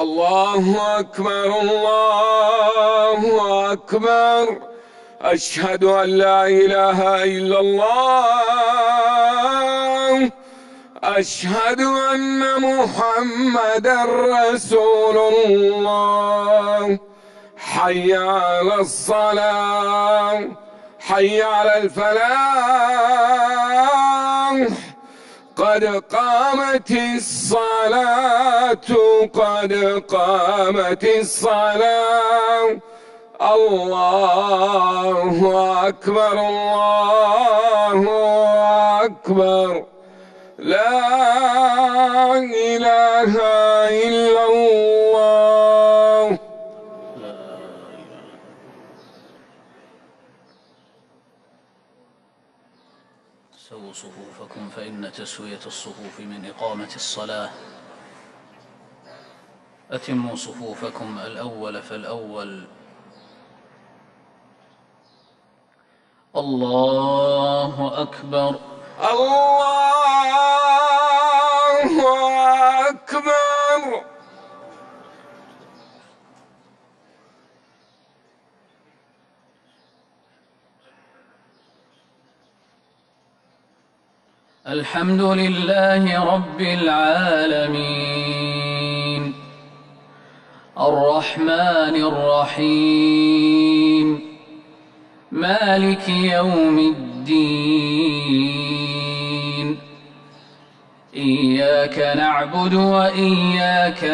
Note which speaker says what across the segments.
Speaker 1: الله أكبر الله أكبر. أشهد أن لا إله إلا الله. أشهد أن محمدًا رسول الله. حي على الصلاة، حي على الفلاح، قد قامت الصلاة، قد قامت الصلاة. الله أكبر الله أكبر. لا إله إلا الله.
Speaker 2: سووا صفوفكم فإن تسوية الصفوف من إقامة الصلاة. أتموا صفوفكم الأول فالأول. الله أكبر
Speaker 1: الله أكبر.
Speaker 2: الحمد لله رب العالمين الرحمن الرحيم مالك يوم الدين. إياك نعبد وإياك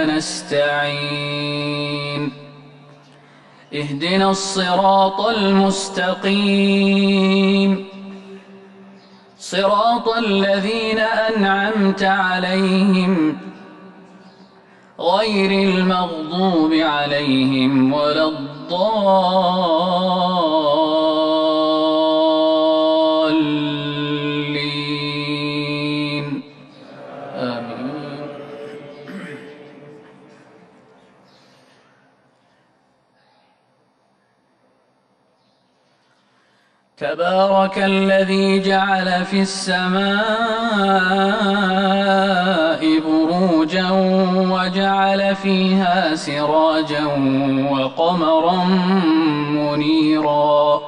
Speaker 2: نستعين. اهدنا الصراط المستقيم صراط الذين أنعمت عليهم غير المغضوب عليهم ولا الضالين. آمين. تبارك الذي جعل في السماء بروجا وجعل فيها سراجا وقمرا منيرا.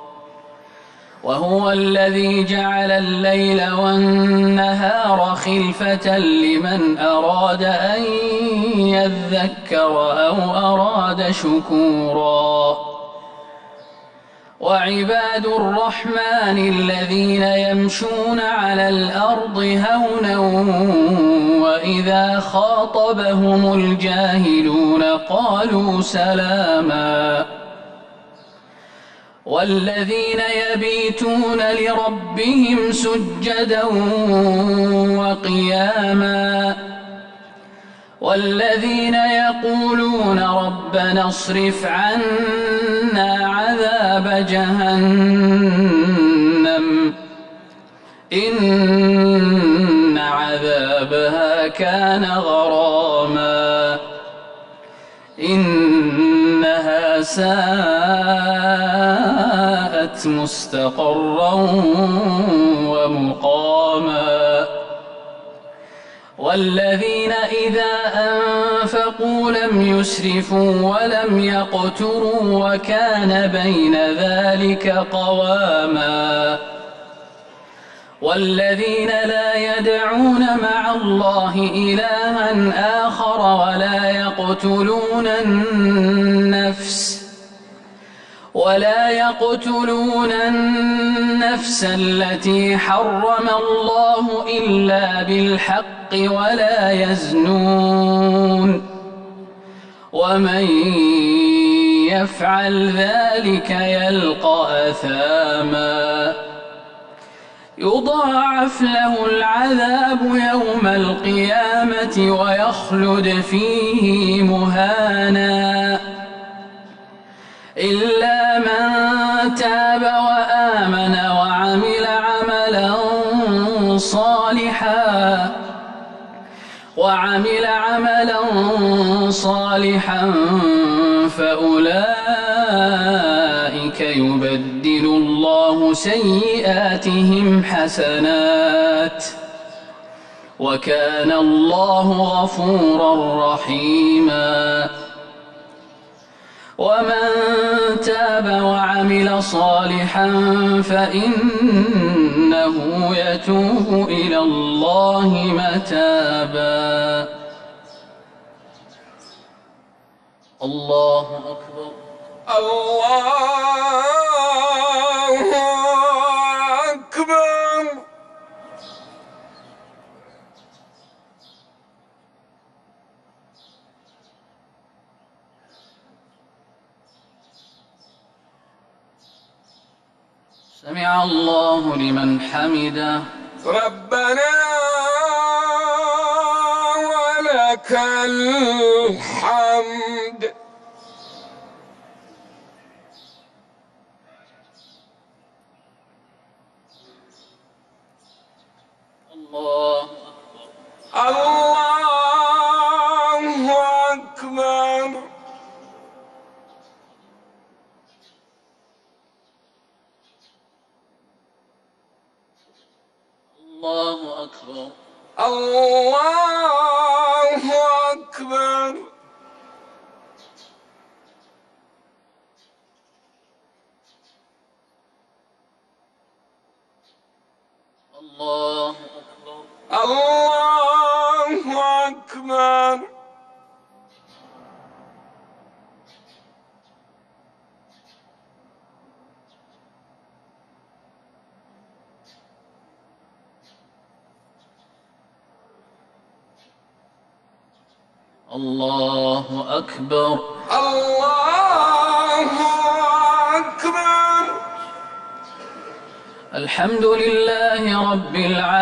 Speaker 2: وهو الذي جعل الليل والنهار خلفة لمن أراد أن يذكر أو أراد شكورا. وعباد الرحمن الذين يمشون على الأرض هونا وإذا خاطبهم الجاهلون قالوا سلاما. والذين يبيتون لربهم سجدا وقياما. والذين يقولون ربنا اصرف عنا عذاب جهنم إن عذابها كان غراما. إنها ساءت مستقرا ومقاما. والذين إذا أنفقوا لم يسرفوا ولم يقتروا وكان بين ذلك قواما. والذين لا يدعون مع الله إلها آخر ولا يقتلون النفس التي حرم الله إلا بالحق ولا يزنون. ومن يفعل ذلك يلقى أثاما. يضاعف له العذاب يوم القيامة ويخلد فيه مهانا إلا من تاب وآمن وعمل عملا صالحا فأولئك يبدل الله سيئاتهم حسنات وكان الله غفورا رحيما ومن تاب وعمل صالحا فإنه يتوب إلى الله متابا الله أكبر
Speaker 1: الله أكبر.
Speaker 2: سمع الله لمن حمده
Speaker 1: ربنا ولك الحمد.
Speaker 2: الله
Speaker 1: أكبر.
Speaker 2: الله أكبر.
Speaker 1: الله أكبر.
Speaker 2: الله أكبر.
Speaker 1: الله أكبر.
Speaker 2: الله أكبر.
Speaker 1: الله أكبر.
Speaker 2: الحمد لله رب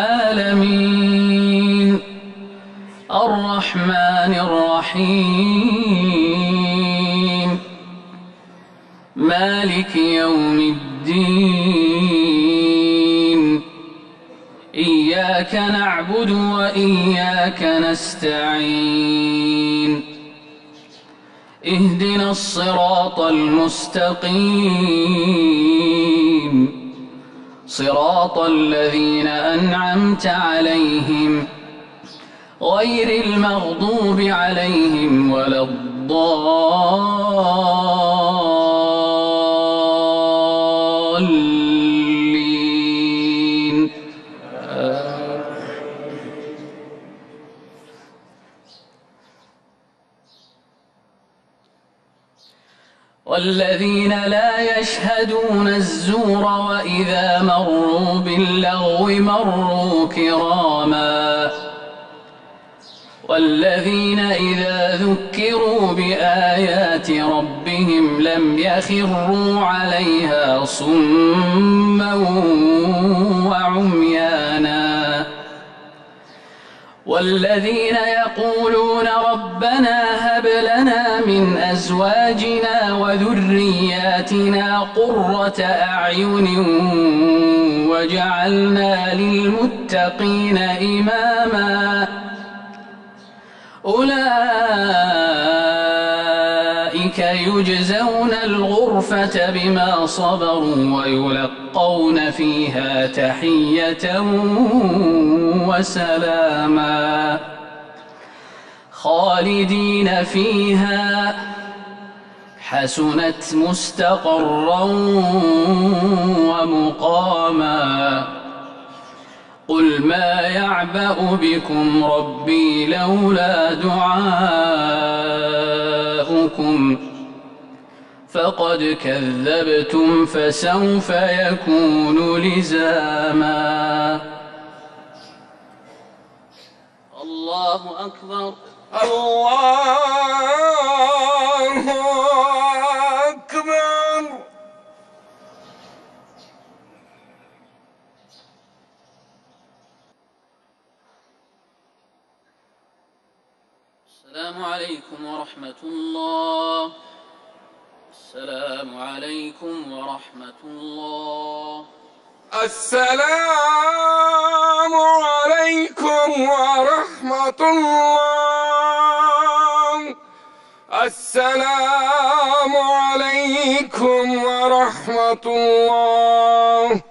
Speaker 2: العالمين الرحمن الرحيم مالك يوم الدين إياك نعبد وإياك نستعين اهدنا الصراط المستقيم صراط الذين أنعمت عليهم غير المغضوب عليهم ولا الضالين. والذين لا يشهدون الزور وإذا مروا باللغو مروا كراما والذين إذا ذكروا بآيات ربهم لم يخروا عليها صما وعميانا والذين يقولون ربنا هب لنا من أزواجنا وذرياتنا قرة أعين وجعلنا للمتقين إماما أولئك يجزون الغرفة بما صبروا ويلقون فيها تحية وسلاما خالدين فيها حسنت مستقرا ومقاما قل ما يعبأ بكم ربي لولا دعاؤكم فقد كذبتم فسوف يكون لزاما. الله أكبر.
Speaker 1: الله أكبر.
Speaker 2: السلام عليكم ورحمة الله. السلام عليكم ورحمة الله.
Speaker 1: السلام عليكم ورحمة الله. السلام عليكم ورحمة الله.